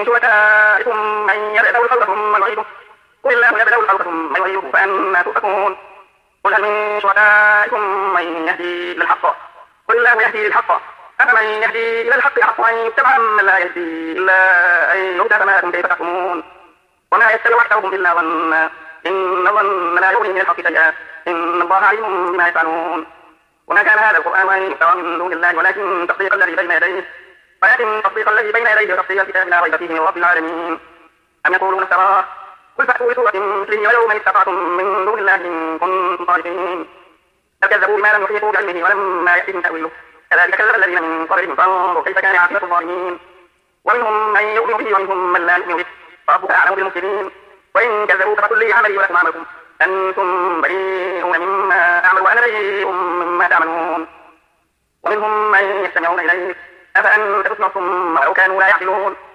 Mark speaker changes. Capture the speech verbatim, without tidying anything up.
Speaker 1: شركائكم من يبدأ الخلق ثم يعيده قل الله يبدأ الخلق ثم يعيده فأنى تؤفكون قل هل من شركائكم من يهدي إلى الحق قل الله يهدي للحق أفمن يهدي إلى الحق أحق أن يتبع من لا يهدي إلا أن يهدى فما لكم كيف تحكمون وما يتبع أكثرهم إلا ظنا إن الظن لا يغني من الحق شيئا إن الله عليم بما يفعلون وما كان هذا القرآن أن يفترى من دون الله ولكن تصديق الذي بين يديه ولكن تصديق الذي بين يديه وتفصيل الكتاب لا ريب فيه من رب العالمين أم يقولون افتراه قل فأتوا بسورة مثله ولو من استطعتم من دون الله إن كنتم صادقين بل كذبوا بما لم يحيطوا بعلمه ولما يأتهم تأويله كذلك كذب الذين من قبلهم فانظروا كيف كان عاقبة الظالمين ومنهم من يؤمن به ومنهم من لا يؤمن به ربك أعلم بالمفسدين وإن كذبوك فقل لي عملي ولكم عملكم أنتم بريئون مما أعمل وأنا بريء مما تعملون ومنهم من يستمعون إليك أفأنت تسمع ثم لو كانوا لا يعقلون